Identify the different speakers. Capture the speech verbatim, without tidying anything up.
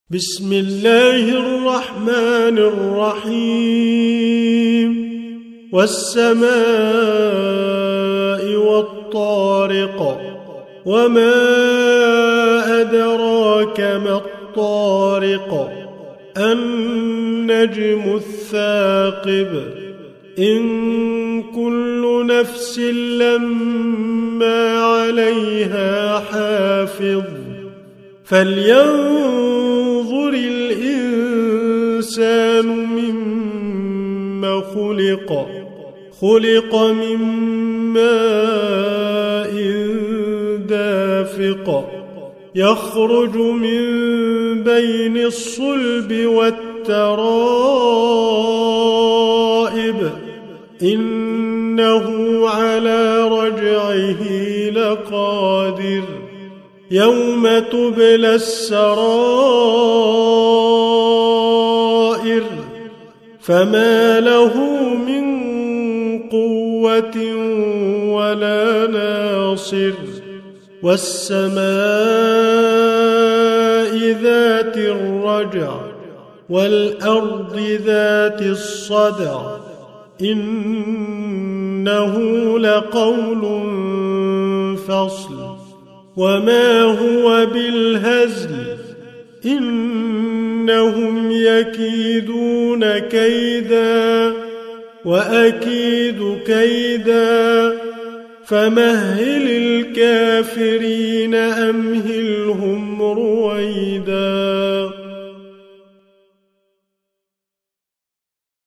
Speaker 1: بسم الله الرحمن الرحيم والسماء والطارق وما أدراك ما الطارق النجم الثاقب إن كل نفس لما عليها حافظ فلينظر الإنسان مما خلق خلق من ماء دافق يخرج من بين الصلب والترائب إنه على رجعه لقادر يوم تبلى السرائر فما له من قوة ولا ناصر والسماء ذات الرجع والأرض ذات الصدع إنه لقول فصل وما هو بالهزل إنهم يكيدون كيدا وأكيد كيدا فمهل الكافرين أمهلهم رويدا.